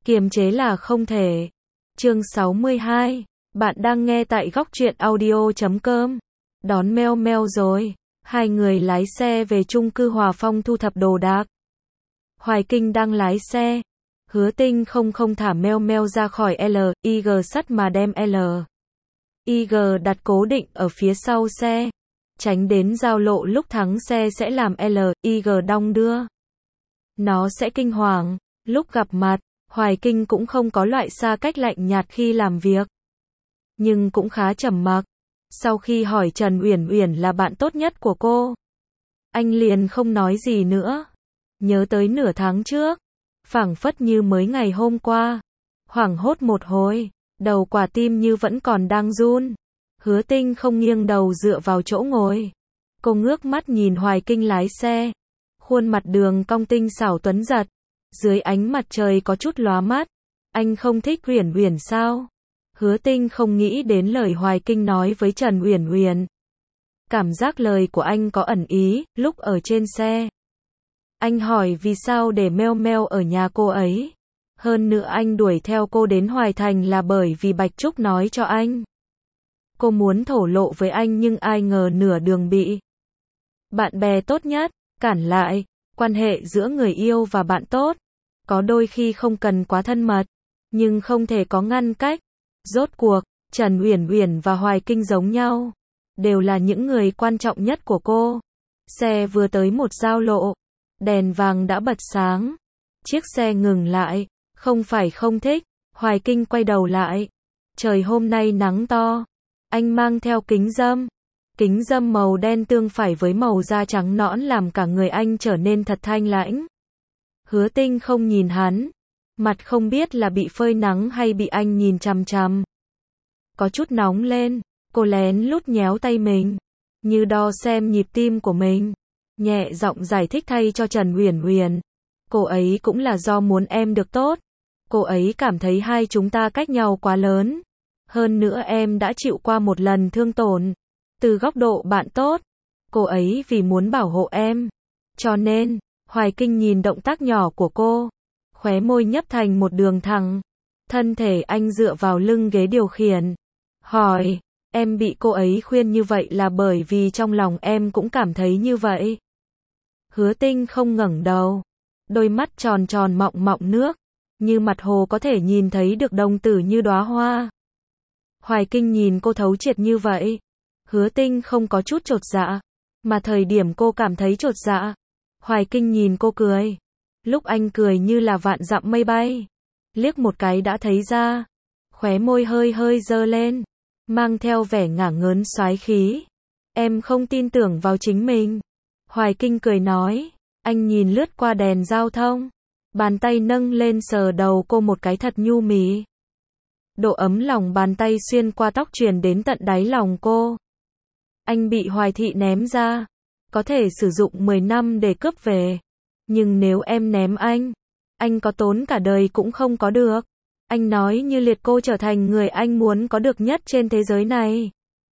Kiềm chế là không thể. Chương 62. Bạn đang nghe tại góc truyện audio.com. Đón Meo Meo rồi. Hai người lái xe về chung cư Hòa Phong thu thập đồ đạc. Hoài Kinh đang lái xe. Hứa Tinh không thả Meo Meo ra khỏi L.I.G sắt mà đem L.I.G đặt cố định ở phía sau xe. Tránh đến giao lộ lúc thắng xe sẽ làm L.I.G đong đưa. Nó sẽ kinh hoàng. Lúc gặp mặt, Hoài Kinh cũng không có loại xa cách lạnh nhạt khi làm việc. Nhưng cũng khá trầm mặc. Sau khi hỏi Trần Uyển Uyển là bạn tốt nhất của cô, anh liền không nói gì nữa. Nhớ tới nửa tháng trước, phảng phất như mới ngày hôm qua. Hoảng hốt một hồi, đầu quả tim như vẫn còn đang run. Hứa Tinh không nghiêng đầu dựa vào chỗ ngồi. Cô ngước mắt nhìn Hoài Kinh lái xe. Khuôn mặt đường cong tinh xảo tuấn giật. Dưới ánh mặt trời có chút lóa mắt. Anh không thích Uyển Uyển sao? Hứa Tinh không nghĩ đến lời Hoài Kinh nói với Trần Uyển Uyển. Cảm giác lời của anh có ẩn ý, lúc ở trên xe. Anh hỏi vì sao để Meo Meo ở nhà cô ấy. Hơn nữa anh đuổi theo cô đến Hoài Thành là bởi vì Bạch Trúc nói cho anh. Cô muốn thổ lộ với anh nhưng ai ngờ nửa đường bị bạn bè tốt nhất cản lại. Quan hệ giữa người yêu và bạn tốt có đôi khi không cần quá thân mật, nhưng không thể có ngăn cách. Rốt cuộc, Trần Uyển Uyển và Hoài Kinh giống nhau, đều là những người quan trọng nhất của cô. Xe vừa tới một giao lộ, đèn vàng đã bật sáng. Chiếc xe ngừng lại, không phải không thích. Hoài Kinh quay đầu lại. Trời hôm nay nắng to. Anh mang theo kính râm. Kính râm màu đen tương phải với màu da trắng nõn làm cả người anh trở nên thật thanh lãnh. Hứa Tinh không nhìn hắn. Mặt không biết là bị phơi nắng hay bị anh nhìn chằm chằm. Có chút nóng lên, cô lén lút nhéo tay mình, như đo xem nhịp tim của mình. Nhẹ giọng giải thích thay cho Trần Uyển Uyển. Cô ấy cũng là do muốn em được tốt. Cô ấy cảm thấy hai chúng ta cách nhau quá lớn. Hơn nữa em đã chịu qua một lần thương tổn. Từ góc độ bạn tốt, cô ấy vì muốn bảo hộ em. Cho nên, Hoài Kinh nhìn động tác nhỏ của cô. Khóe môi nhấp thành một đường thẳng. Thân thể anh dựa vào lưng ghế điều khiển. Hỏi, em bị cô ấy khuyên như vậy là bởi vì trong lòng em cũng cảm thấy như vậy. Hứa Tinh không ngẩng đầu. Đôi mắt tròn tròn mọng mọng nước. Như mặt hồ có thể nhìn thấy được đồng tử như đóa hoa. Hoài Kinh nhìn cô thấu triệt như vậy. Hứa Tinh không có chút chột dạ. Mà thời điểm cô cảm thấy chột dạ, Hoài Kinh nhìn cô cười. Lúc anh cười như là vạn dặm mây bay. Liếc một cái đã thấy ra. Khóe môi hơi hơi dơ lên. Mang theo vẻ ngả ngớn xoái khí. Em không tin tưởng vào chính mình. Hoài Kinh cười nói. Anh nhìn lướt qua đèn giao thông. Bàn tay nâng lên sờ đầu cô một cái thật nhu mì. Độ ấm lòng bàn tay xuyên qua tóc truyền đến tận đáy lòng cô. Anh bị Hoài Thị ném ra. Có thể sử dụng 10 năm để cướp về. Nhưng nếu em ném anh có tốn cả đời cũng không có được. Anh nói như liệt cô trở thành người anh muốn có được nhất trên thế giới này.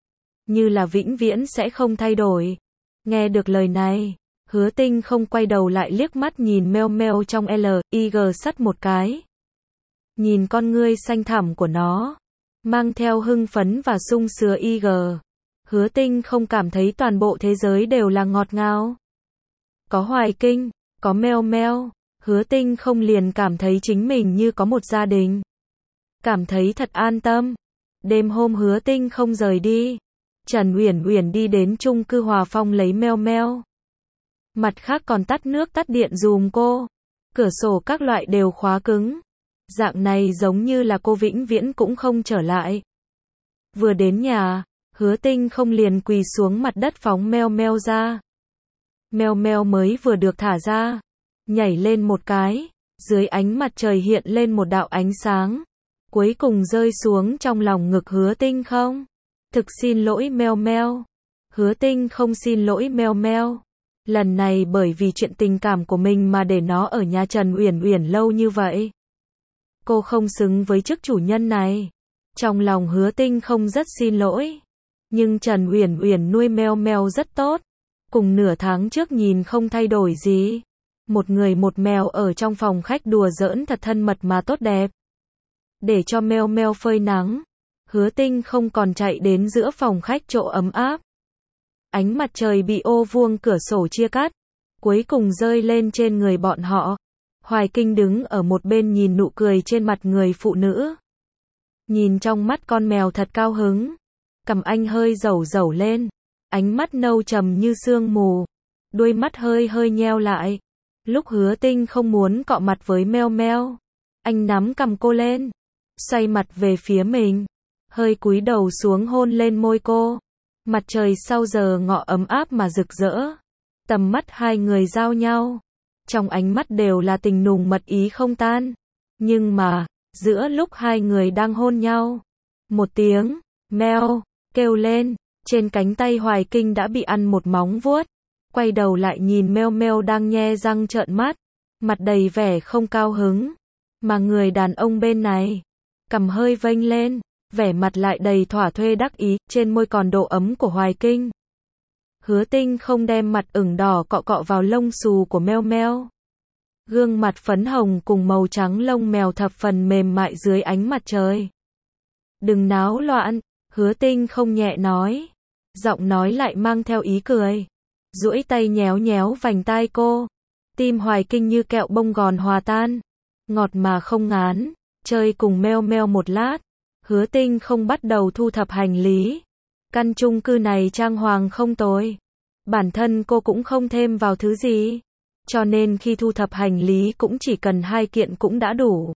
Như là vĩnh viễn sẽ không thay đổi. Nghe được lời này, Hứa Tinh không quay đầu lại liếc mắt nhìn Meo Meo trong L.I.G sắt một cái. Nhìn con ngươi xanh thẳm của nó, mang theo hưng phấn và sung sướng IG. Hứa Tinh không cảm thấy toàn bộ thế giới đều là ngọt ngào. Có Hoài Kinh, có Meo Meo, Hứa Tinh không liền cảm thấy chính mình như có một gia đình. Cảm thấy thật an tâm. Đêm hôm Hứa Tinh không rời đi. Trần Uyển Uyển đi đến chung cư Hòa Phong lấy Meo Meo. Mặt khác còn tắt nước tắt điện giùm cô. Cửa sổ các loại đều khóa cứng. Dạng này giống như là cô vĩnh viễn cũng không trở lại. Vừa đến nhà, Hứa Tinh không liền quỳ xuống mặt đất phóng Meo Meo ra. Meo Meo mới vừa được thả ra, nhảy lên một cái, dưới ánh mặt trời hiện lên một đạo ánh sáng, cuối cùng rơi xuống trong lòng ngực Hứa Tinh không. Thực xin lỗi Meo Meo. Hứa Tinh không xin lỗi Meo Meo. Lần này bởi vì chuyện tình cảm của mình mà để nó ở nhà Trần Uyển Uyển lâu như vậy. Cô không xứng với chức chủ nhân này. Trong lòng Hứa Tinh không rất xin lỗi. Nhưng Trần Uyển Uyển nuôi Meo Meo rất tốt. Cùng nửa tháng trước nhìn không thay đổi gì. một người một mèo ở trong phòng khách đùa giỡn thật thân mật mà tốt đẹp. Để cho meo meo phơi nắng, Hứa Tinh không còn chạy đến giữa phòng khách chỗ ấm áp. Ánh mặt trời bị ô vuông cửa sổ chia cắt, cuối cùng rơi lên trên người bọn họ. Hoài Kinh đứng ở một bên nhìn nụ cười trên mặt người phụ nữ. Nhìn trong mắt con mèo thật cao hứng. Cằm anh hơi rầu rầu lên, ánh mắt nâu trầm như sương mù, đuôi mắt hơi hơi nheo lại. Lúc Hứa Tinh không muốn cọ mặt với meo meo, anh nắm cằm cô lên, xoay mặt về phía mình, hơi cúi đầu xuống hôn lên môi cô. Mặt trời sau giờ ngọ ấm áp mà rực rỡ, tầm mắt hai người giao nhau, trong ánh mắt đều là tình nùng mật ý không tan. Nhưng mà, giữa lúc hai người đang hôn nhau, một tiếng meo kêu lên, trên cánh tay Hoài Kinh đã bị ăn một móng vuốt. Quay đầu lại nhìn meo meo đang nhe răng trợn mắt, mặt đầy vẻ không cao hứng. Mà người đàn ông bên này, cằm hơi vênh lên, vẻ mặt lại đầy thỏa thuê đắc ý, trên môi còn độ ấm của Hoài Kinh. Hứa Tinh không đem mặt ửng đỏ cọ cọ vào lông xù của meo meo. Gương mặt phấn hồng cùng màu trắng lông mèo thập phần mềm mại dưới ánh mặt trời. Đừng náo loạn, Hứa Tinh không nhẹ nói, giọng nói lại mang theo ý cười. Duỗi tay nhéo nhéo vành tai cô. Tim Hoài Kinh như kẹo bông gòn hòa tan, ngọt mà không ngán. Chơi cùng meo meo một lát, Hứa Tinh không bắt đầu thu thập hành lý. Căn chung cư này trang hoàng không tồi, bản thân cô cũng không thêm vào thứ gì, cho nên khi thu thập hành lý cũng chỉ cần 2 kiện cũng đã đủ.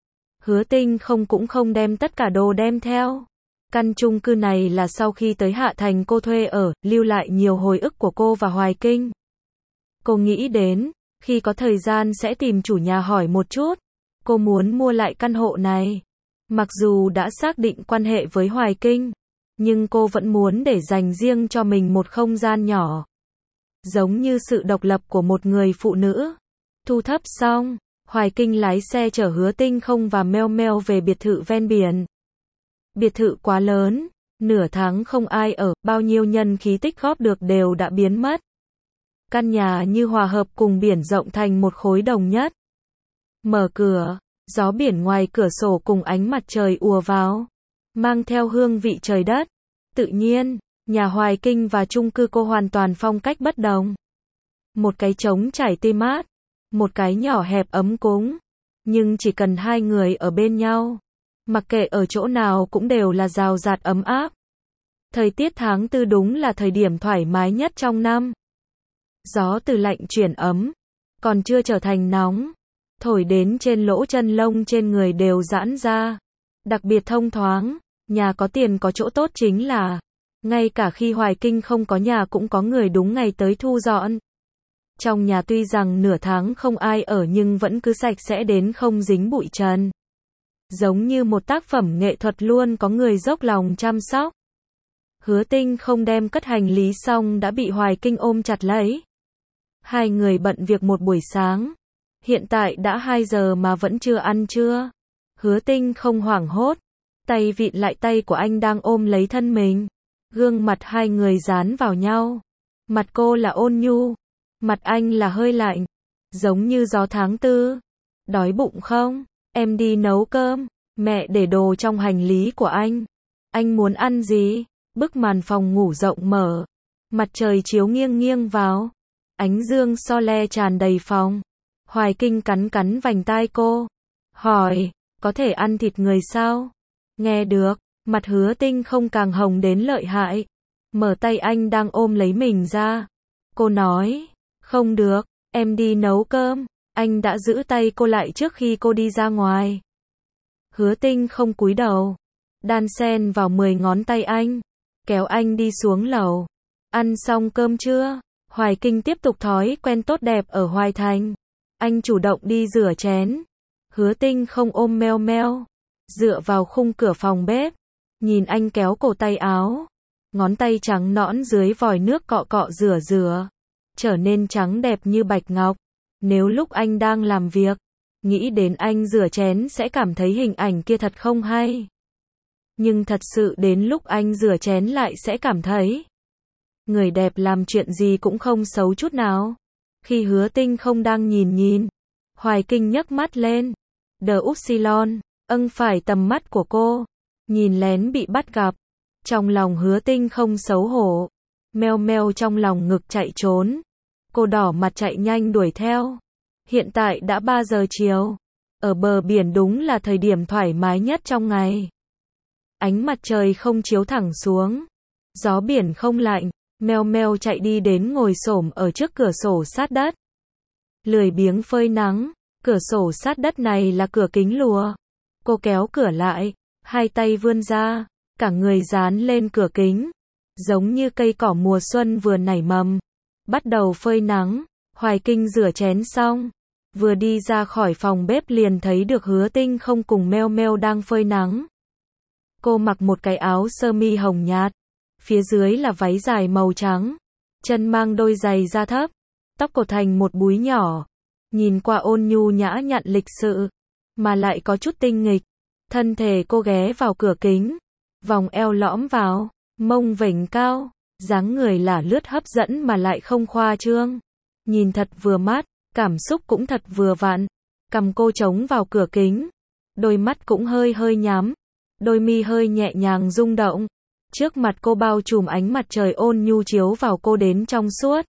Hứa Tinh cũng không đem tất cả đồ đem theo. Căn chung cư này là sau khi tới Hạ Thành cô thuê ở, lưu lại nhiều hồi ức của cô và Hoài Kinh. Cô nghĩ đến, khi có thời gian sẽ tìm chủ nhà hỏi một chút. Cô muốn mua lại căn hộ này. Mặc dù đã xác định quan hệ với Hoài Kinh, nhưng cô vẫn muốn để dành riêng cho mình một không gian nhỏ. Giống như sự độc lập của một người phụ nữ. Thu thập xong, Hoài Kinh lái xe chở Hứa Tinh không và meo meo về biệt thự ven biển. Biệt thự quá lớn, nửa tháng không ai ở, bao nhiêu nhân khí tích góp được đều đã biến mất. Căn nhà như hòa hợp cùng biển rộng thành một khối đồng nhất. Mở cửa, gió biển ngoài cửa sổ cùng ánh mặt trời ùa vào, mang theo hương vị trời đất. Tự nhiên, nhà Hoài Kinh và chung cư cô hoàn toàn phong cách bất đồng. Một cái trống trải tươi mát, một cái nhỏ hẹp ấm cúng. Nhưng chỉ cần hai người ở bên nhau, mặc kệ ở chỗ nào cũng đều là rào rạt ấm áp. Thời tiết tháng 4 đúng là thời điểm thoải mái nhất trong năm. Gió từ lạnh chuyển ấm, còn chưa trở thành nóng, thổi đến trên lỗ chân lông trên người đều giãn ra. Đặc biệt thông thoáng, nhà có tiền có chỗ tốt chính là, ngay cả khi Hoài Kinh không có nhà cũng có người đúng ngày tới thu dọn. Trong nhà tuy rằng nửa tháng không ai ở nhưng vẫn cứ sạch sẽ đến không dính bụi trần. Giống như một tác phẩm nghệ thuật luôn có người dốc lòng chăm sóc. Hứa Tinh không đem cất hành lý xong đã bị Hoài Kinh ôm chặt lấy. Hai người bận việc một buổi sáng. Hiện tại đã 2 giờ mà vẫn chưa ăn trưa. Hứa Tinh không hoảng hốt, tay vịn lại tay của anh đang ôm lấy thân mình. Gương mặt hai người dán vào nhau. Mặt cô là ôn nhu, mặt anh là hơi lạnh, giống như gió tháng 4. Đói bụng không? Em đi nấu cơm. Mẹ để đồ trong hành lý của anh. Anh muốn ăn gì? Bức màn phòng ngủ rộng mở. Mặt trời chiếu nghiêng nghiêng vào. Ánh dương so le tràn đầy phòng. Hoài Kinh cắn cắn vành tai cô. Hỏi, có thể ăn thịt người sao? Nghe được, mặt Hứa Tinh không càng hồng đến lợi hại. Mở tay anh đang ôm lấy mình ra. Cô nói, không được, em đi nấu cơm. Anh đã giữ tay cô lại trước khi cô đi ra ngoài. Hứa Tinh không cúi đầu, đan xen vào 10 ngón tay anh, kéo anh đi xuống lầu. Ăn xong cơm chưa? Hoài Kinh tiếp tục thói quen tốt đẹp ở Hoài Thành. Anh chủ động đi rửa chén. Hứa Tinh không ôm meo meo, dựa vào khung cửa phòng bếp, nhìn anh kéo cổ tay áo. Ngón tay trắng nõn dưới vòi nước cọ cọ rửa rửa, trở nên trắng đẹp như bạch ngọc. Nếu lúc anh đang làm việc, nghĩ đến anh rửa chén sẽ cảm thấy hình ảnh kia thật không hay. Nhưng thật sự đến lúc anh rửa chén lại sẽ cảm thấy, người đẹp làm chuyện gì cũng không xấu chút nào. Khi Hứa Tinh không đang nhìn, Hoài Kinh nhấc mắt lên. Đờ Upsilon, phải tầm mắt của cô. Nhìn lén bị bắt gặp. Trong lòng Hứa Tinh không xấu hổ. Meo meo trong lòng ngực chạy trốn. Cô đỏ mặt chạy nhanh đuổi theo. Hiện tại đã 3 giờ chiều. Ở bờ biển đúng là thời điểm thoải mái nhất trong ngày. Ánh mặt trời không chiếu thẳng xuống. Gió biển không lạnh. Meo meo chạy đi đến ngồi xổm ở trước cửa sổ sát đất. Lười biếng phơi nắng. Cửa sổ sát đất này là cửa kính lùa. Cô kéo cửa lại. Hai tay vươn ra. Cả người dán lên cửa kính. Giống như cây cỏ mùa xuân vừa nảy mầm. Bắt đầu phơi nắng. Hoài Kinh rửa chén xong. Vừa đi ra khỏi phòng bếp liền thấy được Hứa Tinh không cùng Meo Meo đang phơi nắng. Cô mặc một cái áo sơ mi hồng nhạt. Phía dưới là váy dài màu trắng. Chân mang đôi giày da thấp. Tóc cột thành một búi nhỏ. Nhìn qua ôn nhu nhã nhặn lịch sự. Mà lại có chút tinh nghịch. Thân thể cô ghé vào cửa kính. Vòng eo lõm vào. Mông vểnh cao. Dáng người là lướt hấp dẫn mà lại không khoa trương. Nhìn thật vừa mắt. Cảm xúc cũng thật vừa vặn. Cằm cô chống vào cửa kính. Đôi mắt cũng hơi hơi nhắm. Đôi mi hơi nhẹ nhàng rung động. Trước mặt cô bao trùm ánh mặt trời ôn nhu chiếu vào cô đến trong suốt.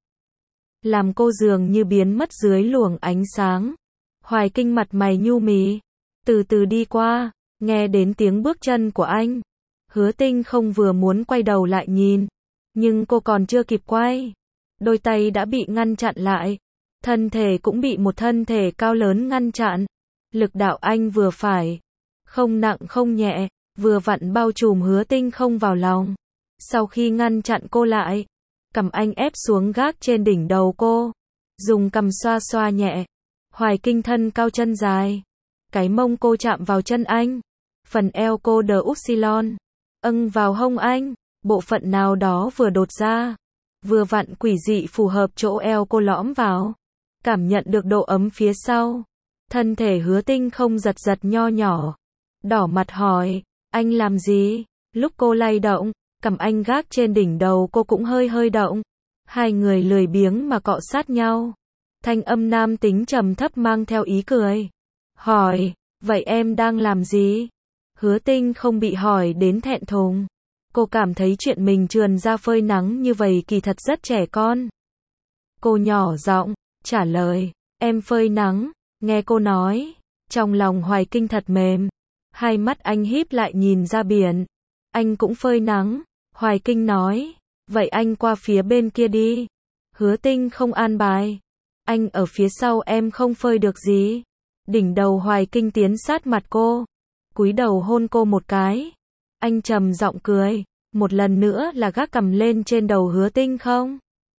Làm cô dường như biến mất dưới luồng ánh sáng. Hoài Kinh mặt mày nhu mì. Từ từ đi qua. Nghe đến tiếng bước chân của anh. Hứa Tinh không vừa muốn quay đầu lại nhìn. Nhưng cô còn chưa kịp quay. Đôi tay đã bị ngăn chặn lại. Thân thể cũng bị một thân thể cao lớn ngăn chặn. Lực đạo anh vừa phải. Không nặng không nhẹ. Vừa vặn bao trùm Hứa Tinh không vào lòng. Sau khi ngăn chặn cô lại. Cằm anh ép xuống gác trên đỉnh đầu cô. Dùng cằm xoa xoa nhẹ. Hoài Kinh thân cao chân dài. Cái mông cô chạm vào chân anh. Phần eo cô đờ Upsilon. Vào hông anh. Bộ phận nào đó vừa đột ra. Vừa vặn quỷ dị phù hợp chỗ eo cô lõm vào. Cảm nhận được độ ấm phía sau. Thân thể Hứa Tinh không giật giật nho nhỏ. Đỏ mặt hỏi. Anh làm gì? Lúc cô lay động. Cằm anh gác trên đỉnh đầu cô cũng hơi hơi động. Hai người lười biếng mà cọ sát nhau. Thanh âm nam tính trầm thấp mang theo ý cười. Hỏi. Vậy em đang làm gì? Hứa Tinh không bị hỏi đến thẹn thùng. Cô cảm thấy chuyện mình trườn ra phơi nắng như vậy kỳ thật rất trẻ con. Cô nhỏ giọng trả lời. Em phơi nắng. Nghe cô nói. Trong lòng Hoài Kinh thật mềm. Hai mắt anh híp lại nhìn ra biển. Anh cũng phơi nắng. Hoài Kinh nói. Vậy anh qua phía bên kia đi. Hứa Tinh không an bài. Anh ở phía sau em không phơi được gì. Đỉnh đầu Hoài Kinh tiến sát mặt cô. Cúi đầu hôn cô một cái. Anh trầm giọng cười. Một lần nữa là gác cằm lên trên đầu Hứa Tinh không?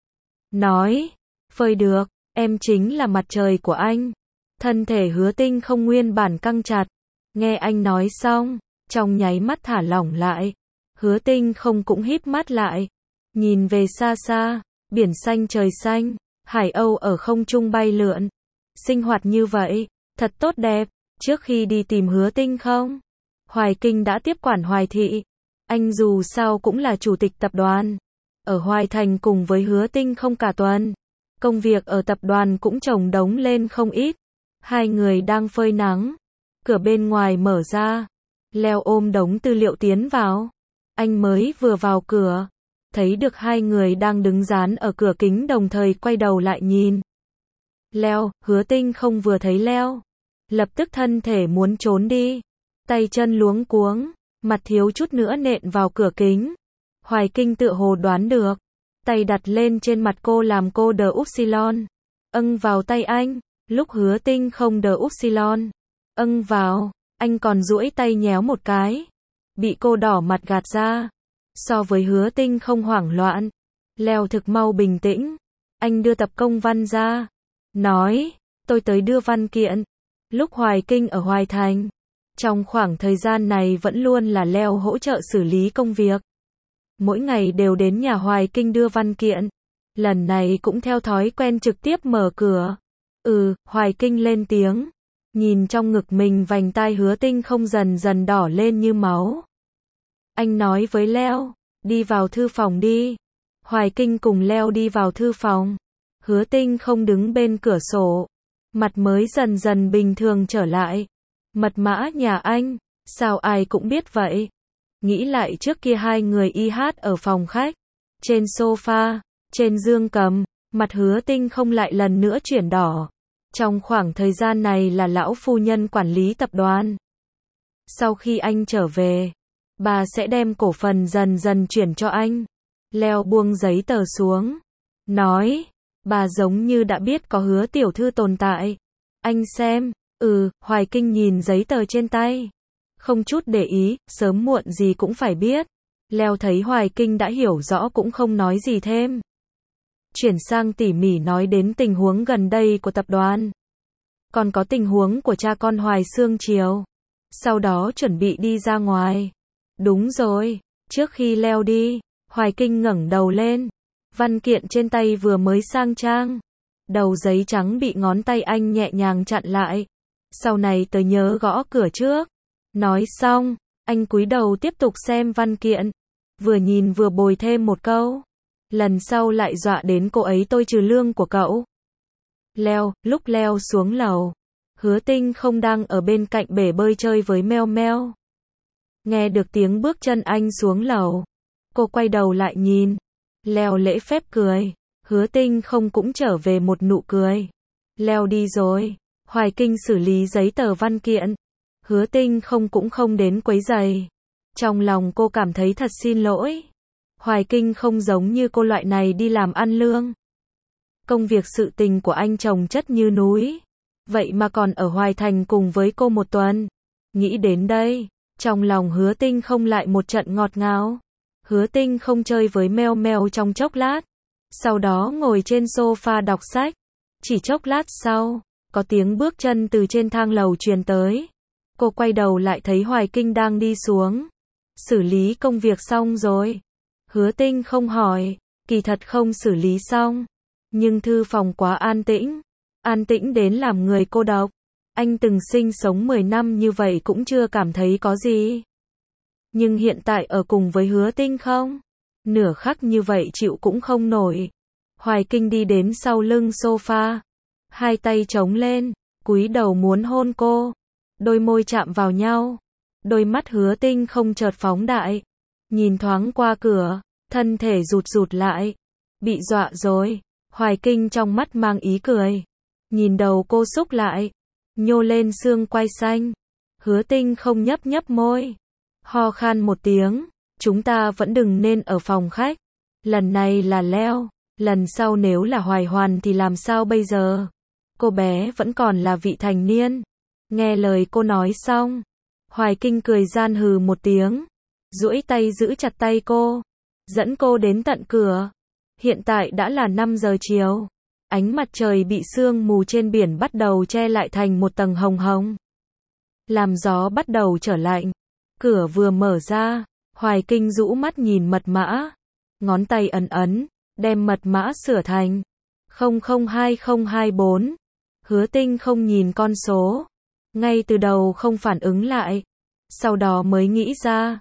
Nói. Phơi được. Em chính là mặt trời của anh. Thân thể Hứa Tinh không nguyên bản căng chặt. Nghe anh nói xong. Trong nháy mắt thả lỏng lại. Hứa Tinh không cũng híp mắt lại. Nhìn về xa xa. Biển xanh trời xanh. Hải âu ở không trung bay lượn. Sinh hoạt như vậy. Thật tốt đẹp. Trước khi đi tìm Hứa Tinh không? Hoài Kinh đã tiếp quản Hoài Thị. Anh dù sao cũng là chủ tịch tập đoàn. Ở Hoài Thành cùng với Hứa Tinh không cả tuần. Công việc ở tập đoàn cũng chồng đống lên không ít. Hai người đang phơi nắng. Cửa bên ngoài mở ra. Leo ôm đống tư liệu tiến vào. Anh mới vừa vào cửa. Thấy được hai người đang đứng dán ở cửa kính đồng thời quay đầu lại nhìn. Leo, Hứa Tinh không vừa thấy Leo. Lập tức thân thể muốn trốn đi. Tay chân luống cuống. Mặt thiếu chút nữa nện vào cửa kính. Hoài Kinh tựa hồ đoán được. Tay đặt lên trên mặt cô làm cô đờ Upsilon. Vào tay anh. Lúc Hứa Tinh không đờ Upsilon. Vào. Anh còn duỗi tay nhéo một cái. Bị cô đỏ mặt gạt ra. So với Hứa Tinh không hoảng loạn. Leo thực mau bình tĩnh. Anh đưa tập công văn ra. Nói. Tôi tới đưa văn kiện. Lúc Hoài Kinh ở Hoài Thành. Trong khoảng thời gian này vẫn luôn là Leo hỗ trợ xử lý công việc. Mỗi ngày đều đến nhà Hoài Kinh đưa văn kiện. Lần này cũng theo thói quen trực tiếp mở cửa. Hoài Kinh lên tiếng. Nhìn trong ngực mình vành tai Hứa Tinh không dần dần đỏ lên như máu. Anh nói với Leo. Đi vào thư phòng đi. Hoài Kinh cùng Leo đi vào thư phòng. Hứa Tinh không đứng bên cửa sổ, mặt mới dần dần bình thường trở lại. Mật mã nhà anh, sao ai cũng biết vậy? Nghĩ lại trước kia hai người y hát ở phòng khách, trên sofa, trên giường cầm, mặt Hứa Tinh không lại lần nữa chuyển đỏ. Trong khoảng thời gian này là lão phu nhân quản lý tập đoàn. Sau khi anh trở về, bà sẽ đem cổ phần dần dần chuyển cho anh. Leo buông giấy tờ xuống, nói, bà giống như đã biết có Hứa tiểu thư tồn tại. Anh xem, Hoài Kinh nhìn giấy tờ trên tay, không chút để ý, sớm muộn gì cũng phải biết. Leo thấy Hoài Kinh đã hiểu rõ cũng không nói gì thêm. Chuyển sang tỉ mỉ nói đến tình huống gần đây của tập đoàn. Còn có tình huống của cha con Hoài Xương Triều. Sau đó chuẩn bị đi ra ngoài. Đúng rồi, trước khi Leo đi, Hoài Kinh ngẩng đầu lên. Văn kiện trên tay vừa mới sang trang. Đầu giấy trắng bị ngón tay anh nhẹ nhàng chặn lại. Sau này tớ nhớ gõ cửa trước. Nói xong, anh cúi đầu tiếp tục xem văn kiện. Vừa nhìn vừa bồi thêm một câu. Lần sau lại dọa đến cô ấy tôi trừ lương của cậu. Lúc leo xuống lầu, Hứa Tinh không đang ở bên cạnh bể bơi chơi với Meo Meo. Nghe được tiếng bước chân anh xuống lầu, cô quay đầu lại nhìn. Leo lễ phép cười, Hứa Tinh không cũng trở về một nụ cười. Leo đi rồi, Hoài Kinh xử lý giấy tờ văn kiện. Hứa Tinh không cũng không đến quấy rầy. Trong lòng cô cảm thấy thật xin lỗi. Hoài Kinh không giống như cô loại này đi làm ăn lương. Công việc sự tình của anh chồng chất như núi. Vậy mà còn ở Hoài Thành cùng với cô một tuần. Nghĩ đến đây, trong lòng Hứa Tinh không lại một trận ngọt ngào. Hứa Tinh không chơi với Meo Meo trong chốc lát. Sau đó ngồi trên sofa đọc sách. Chỉ chốc lát sau, có tiếng bước chân từ trên thang lầu truyền tới. Cô quay đầu lại thấy Hoài Kinh đang đi xuống. Xử lý công việc xong rồi. Hứa Tinh không hỏi, kỳ thật không xử lý xong. Nhưng thư phòng quá an tĩnh đến làm người cô độc. Anh từng sinh sống 10 năm như vậy cũng chưa cảm thấy có gì. Nhưng hiện tại ở cùng với Hứa Tinh không, nửa khắc như vậy chịu cũng không nổi. Hoài Kinh đi đến sau lưng sofa, hai tay chống lên, cúi đầu muốn hôn cô. Đôi môi chạm vào nhau, đôi mắt Hứa Tinh không chợt phóng đại, nhìn thoáng qua cửa, thân thể rụt lại. Bị dọa rồi. Hoài Kinh trong mắt mang ý cười, nhìn đầu cô xúc lại, nhô lên xương quai xanh. Hứa Tinh không nhấp môi, ho khan một tiếng. Chúng ta vẫn đừng nên ở phòng khách. Lần này là Leo, lần sau nếu là Hoài Hoàn thì làm sao bây giờ? Cô bé vẫn còn là vị thành niên. Nghe lời cô nói xong, Hoài Kinh cười gian hừ một tiếng, duỗi tay giữ chặt tay cô, dẫn cô đến tận cửa. Hiện tại đã là 5 giờ chiều. Ánh mặt trời bị sương mù trên biển bắt đầu che lại thành một tầng hồng hồng. Làm gió bắt đầu trở lạnh. Cửa vừa mở ra, Hoài Kinh rũ mắt nhìn mật mã. Ngón tay ấn, đem mật mã sửa thành 002024. Hứa Tinh không nhìn con số. Ngay từ đầu không phản ứng lại. Sau đó mới nghĩ ra.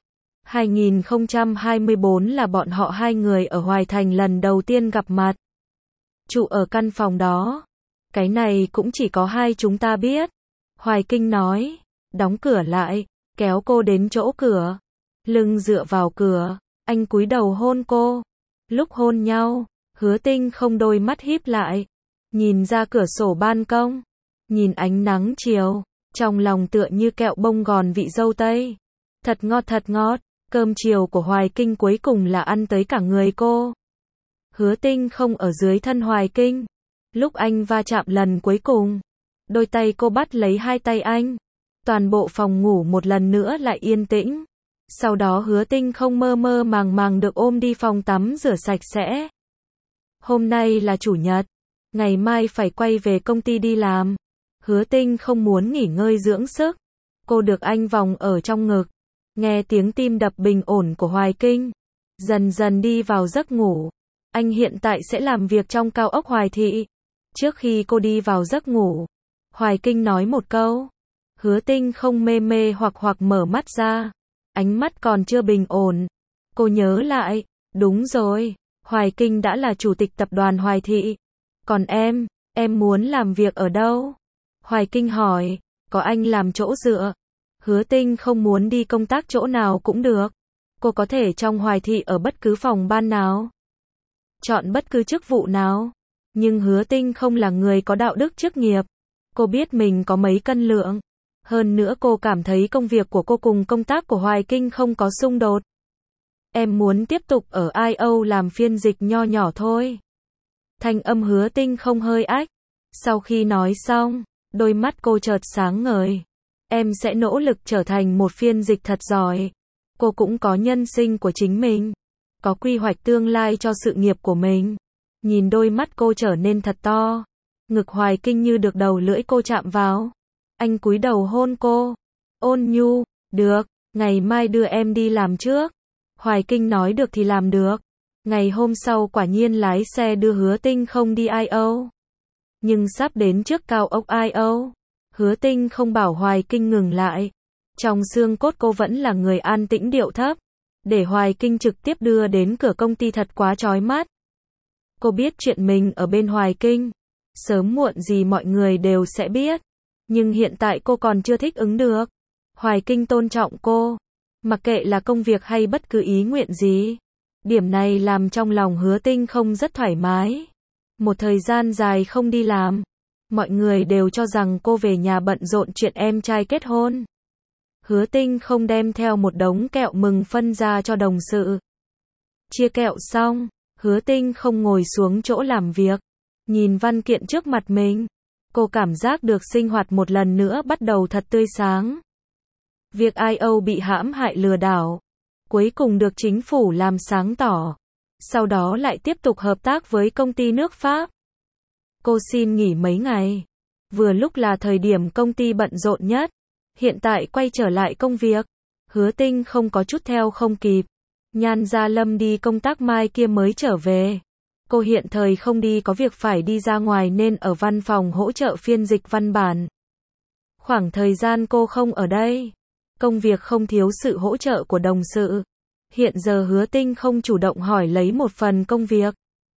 2024 là bọn họ hai người ở Hoài Thành lần đầu tiên gặp mặt. Trụ ở căn phòng đó. Cái này cũng chỉ có hai chúng ta biết. Hoài Kinh nói. Đóng cửa lại, kéo cô đến chỗ cửa. Lưng dựa vào cửa, anh cúi đầu hôn cô. Lúc hôn nhau, Hứa Tinh không đôi mắt híp lại. Nhìn ra cửa sổ ban công. Nhìn ánh nắng chiều. Trong lòng tựa như kẹo bông gòn vị dâu tây. Thật ngọt. Cơm chiều của Hoài Kinh cuối cùng là ăn tới cả người cô. Hứa Tinh không ở dưới thân Hoài Kinh. Lúc anh va chạm lần cuối cùng, đôi tay cô bắt lấy hai tay anh. Toàn bộ phòng ngủ một lần nữa lại yên tĩnh. Sau đó Hứa Tinh không mơ màng được ôm đi phòng tắm rửa sạch sẽ. Hôm nay là chủ nhật, ngày mai phải quay về công ty đi làm. Hứa Tinh không muốn nghỉ ngơi dưỡng sức. Cô được anh vòng ở trong ngực. Nghe tiếng tim đập bình ổn của Hoài Kinh. Dần dần đi vào giấc ngủ. Anh hiện tại sẽ làm việc trong cao ốc Hoài Thị. Trước khi cô đi vào giấc ngủ, Hoài Kinh nói một câu. Hứa Tinh không mê hoặc mở mắt ra. Ánh mắt còn chưa bình ổn. Cô nhớ lại. Đúng rồi. Hoài Kinh đã là chủ tịch tập đoàn Hoài Thị. Còn em muốn làm việc ở đâu? Hoài Kinh hỏi, có anh làm chỗ dựa. Hứa Tinh không muốn đi công tác chỗ nào cũng được. Cô có thể trong Hoài Thị ở bất cứ phòng ban nào. Chọn bất cứ chức vụ nào. Nhưng Hứa Tinh không là người có đạo đức chức nghiệp. Cô biết mình có mấy cân lượng. Hơn nữa cô cảm thấy công việc của cô cùng công tác của Hoài Kinh không có xung đột. Em muốn tiếp tục ở I.O. làm phiên dịch nho nhỏ thôi. Thanh âm Hứa Tinh không hơi ách. Sau khi nói xong, đôi mắt cô chợt sáng ngời. Em sẽ nỗ lực trở thành một phiên dịch thật giỏi. Cô cũng có nhân sinh của chính mình. Có quy hoạch tương lai cho sự nghiệp của mình. Nhìn đôi mắt cô trở nên thật to. Ngực Hoài Kinh như được đầu lưỡi cô chạm vào. Anh cúi đầu hôn cô. Ôn nhu, được, ngày mai đưa em đi làm trước. Hoài Kinh nói được thì làm được. Ngày hôm sau quả nhiên lái xe đưa Hứa Tinh không đi I.O. Nhưng sắp đến trước cao ốc I.O. Hứa Tinh không bảo Hoài Kinh ngừng lại. Trong xương cốt cô vẫn là người an tĩnh điệu thấp. Để Hoài Kinh trực tiếp đưa đến cửa công ty thật quá chói mắt. Cô biết chuyện mình ở bên Hoài Kinh. Sớm muộn gì mọi người đều sẽ biết. Nhưng hiện tại cô còn chưa thích ứng được. Hoài Kinh tôn trọng cô. Mặc kệ là công việc hay bất cứ ý nguyện gì. Điểm này làm trong lòng Hứa Tinh không rất thoải mái. Một thời gian dài không đi làm. Mọi người đều cho rằng cô về nhà bận rộn chuyện em trai kết hôn. Hứa Tinh không đem theo một đống kẹo mừng phân ra cho đồng sự. Chia kẹo xong, Hứa Tinh không ngồi xuống chỗ làm việc. Nhìn văn kiện trước mặt mình. Cô cảm giác được sinh hoạt một lần nữa bắt đầu thật tươi sáng. Việc I.O. bị hãm hại lừa đảo. Cuối cùng được chính phủ làm sáng tỏ. Sau đó lại tiếp tục hợp tác với công ty nước Pháp. Cô xin nghỉ mấy ngày. Vừa lúc là thời điểm công ty bận rộn nhất. Hiện tại quay trở lại công việc. Hứa Tinh không có chút theo không kịp. Nhan Gia Lâm đi công tác mai kia mới trở về. Cô hiện thời không đi có việc phải đi ra ngoài nên ở văn phòng hỗ trợ phiên dịch văn bản. Khoảng thời gian cô không ở đây. Công việc không thiếu sự hỗ trợ của đồng sự. Hiện giờ Hứa Tinh không chủ động hỏi lấy một phần công việc.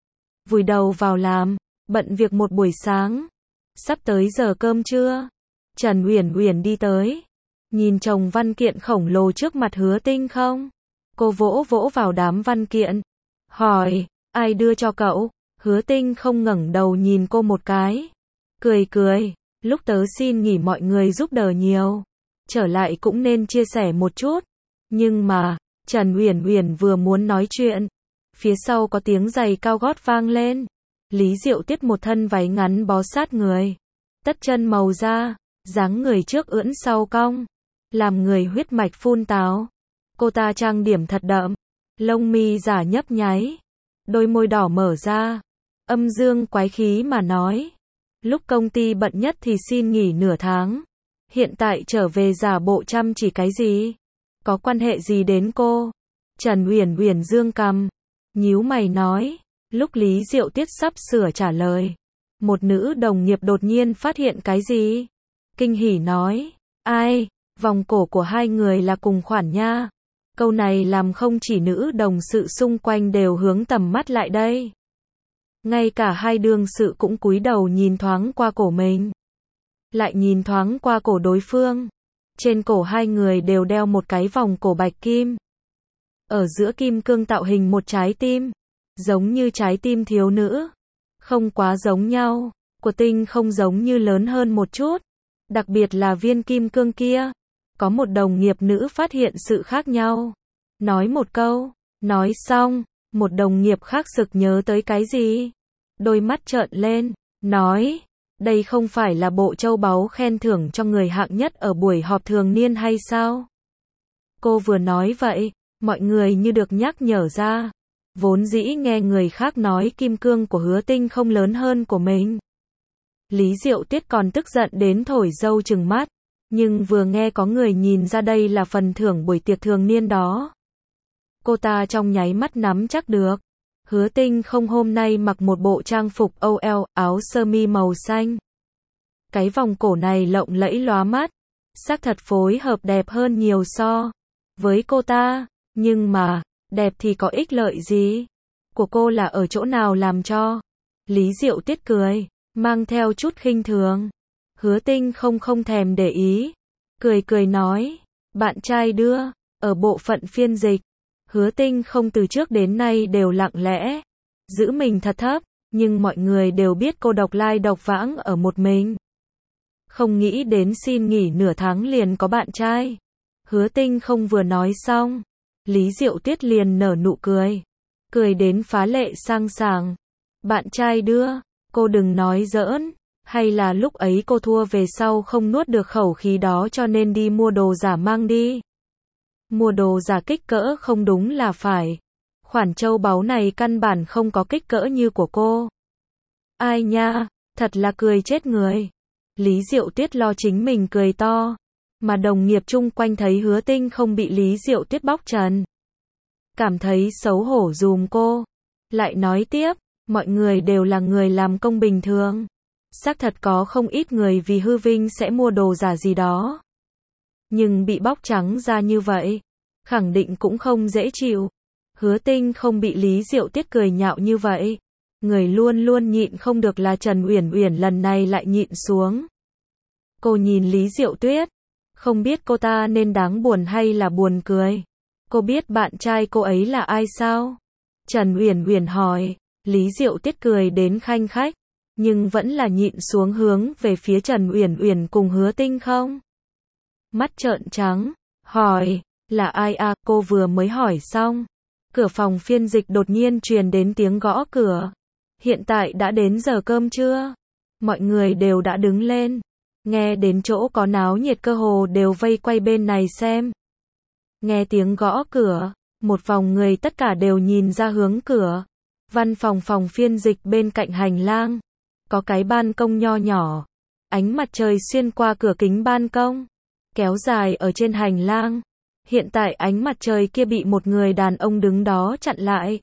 Vùi đầu vào làm, bận việc một buổi sáng. Sắp tới giờ cơm trưa. Trần Uyển Uyển đi tới. Nhìn chồng văn kiện khổng lồ trước mặt Hứa Tinh không? Cô vỗ vỗ vào đám văn kiện. Hỏi, ai đưa cho cậu? Hứa Tinh không ngẩng đầu nhìn cô một cái. Cười cười, lúc tớ xin nghỉ mọi người giúp đỡ nhiều. Trở lại cũng nên chia sẻ một chút. Nhưng mà, Trần Uyển Uyển vừa muốn nói chuyện. Phía sau có tiếng giày cao gót vang lên. Lý Diệu Tiết một thân váy ngắn bó sát người. Tất chân màu da, dáng người trước ưỡn sau cong. Làm người huyết mạch phun táo. Cô ta trang điểm thật đậm. Lông mi giả nhấp nháy. Đôi môi đỏ mở ra. Âm dương quái khí mà nói. Lúc công ty bận nhất thì xin nghỉ nửa tháng. Hiện tại trở về giả bộ chăm chỉ cái gì? Có quan hệ gì đến cô? Trần Uyển Uyển dương cằm. Nhíu mày nói. Lúc Lý Diệu Tiết sắp sửa trả lời. Một nữ đồng nghiệp đột nhiên phát hiện cái gì? Kinh hỉ nói. Ai? Vòng cổ của hai người là cùng khoản nha. Câu này làm không chỉ nữ đồng sự xung quanh đều hướng tầm mắt lại đây. Ngay cả hai đương sự cũng cúi đầu nhìn thoáng qua cổ mình. Lại nhìn thoáng qua cổ đối phương. Trên cổ hai người đều đeo một cái vòng cổ bạch kim. Ở giữa kim cương tạo hình một trái tim. Giống như trái tim thiếu nữ. Không quá giống nhau. Của Tinh không giống như lớn hơn một chút. Đặc biệt là viên kim cương kia. Có một đồng nghiệp nữ phát hiện sự khác nhau. Nói một câu. Nói xong, một đồng nghiệp khác sực nhớ tới cái gì. Đôi mắt trợn lên. Nói. Đây không phải là bộ châu báu khen thưởng cho người hạng nhất ở buổi họp thường niên hay sao? Cô vừa nói vậy, mọi người như được nhắc nhở ra. Vốn dĩ nghe người khác nói kim cương của Hứa Tinh không lớn hơn của mình. Lý Diệu Tiết còn tức giận đến thổi râu trừng mắt. Nhưng vừa nghe có người nhìn ra đây là phần thưởng buổi tiệc thường niên đó. Cô ta trong nháy mắt nắm chắc được. Hứa Tinh không hôm nay mặc một bộ trang phục OL, áo sơ mi màu xanh. Cái vòng cổ này lộng lẫy lóa mắt. Xác thật phối hợp đẹp hơn nhiều so với cô ta. Nhưng mà, đẹp thì có ích lợi gì? Của cô là ở chỗ nào làm cho? Lý Diệu Tuyết cười, mang theo chút khinh thường. Hứa Tinh không thèm để ý, cười nói, bạn trai đưa, ở bộ phận phiên dịch. Hứa Tinh không từ trước đến nay đều lặng lẽ, giữ mình thật thấp, nhưng mọi người đều biết cô độc lai độc vãng ở một mình. Không nghĩ đến xin nghỉ nửa tháng liền có bạn trai. Hứa Tinh không vừa nói xong, Lý Diệu Tuyết liền nở nụ cười đến phá lệ sang sảng. Bạn trai đưa, cô đừng nói giỡn, hay là lúc ấy cô thua về sau không nuốt được khẩu khí đó cho nên đi mua đồ giả mang đi. Mua đồ giả kích cỡ không đúng là phải. Khoản châu báu này căn bản không có kích cỡ như của cô. Ai nha, thật là cười chết người. Lý Diệu Tuyết lo chính mình cười to, mà đồng nghiệp chung quanh thấy Hứa Tinh không bị Lý Diệu Tuyết bóc trần, cảm thấy xấu hổ giùm cô. Lại nói tiếp, mọi người đều là người làm công bình thường. Xác thật có không ít người vì hư vinh sẽ mua đồ giả gì đó. Nhưng bị bóc trắng ra như vậy, khẳng định cũng không dễ chịu. Hứa Tinh không bị Lý Diệu Tuyết cười nhạo như vậy. Người luôn luôn nhịn không được là Trần Uyển Uyển lần này lại nhịn xuống. Cô nhìn Lý Diệu Tuyết, không biết cô ta nên đáng buồn hay là buồn cười. Cô biết bạn trai cô ấy là ai sao? Trần Uyển Uyển hỏi. Lý Diệu Tuyết cười đến khanh khách, nhưng vẫn là nhịn xuống hướng về phía Trần Uyển Uyển cùng Hứa Tinh không. Mắt trợn trắng, hỏi, là ai à? Cô vừa mới hỏi xong. Cửa phòng phiên dịch đột nhiên truyền đến tiếng gõ cửa. Hiện tại đã đến giờ cơm trưa. Mọi người đều đã đứng lên. Nghe đến chỗ có náo nhiệt cơ hồ đều vây quay bên này xem. Nghe tiếng gõ cửa, một vòng người tất cả đều nhìn ra hướng cửa. Văn phòng phiên dịch bên cạnh hành lang. Có cái ban công nho nhỏ. Ánh mặt trời xuyên qua cửa kính ban công, kéo dài ở trên hành lang. Hiện tại ánh mặt trời kia bị một người đàn ông đứng đó chặn lại.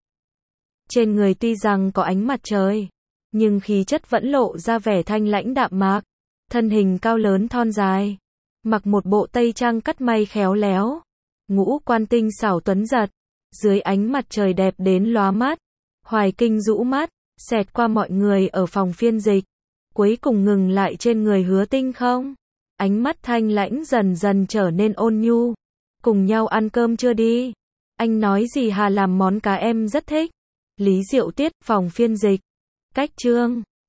Trên người tuy rằng có ánh mặt trời, nhưng khí chất vẫn lộ ra vẻ thanh lãnh đạm mạc. Thân hình cao lớn thon dài, mặc một bộ tây trang cắt may khéo léo, ngũ quan tinh xảo tuấn giật, dưới ánh mặt trời đẹp đến lóa mắt. Hoài Kinh rũ mắt, xẹt qua mọi người ở phòng phiên dịch, cuối cùng ngừng lại trên người Hứa Tinh không. Ánh mắt thanh lãnh dần dần trở nên ôn nhu. Cùng nhau ăn cơm chưa đi? Anh nói gì hà làm món cá em rất thích. Lý Diệu Tuyết, phòng phiên dịch. Cách chương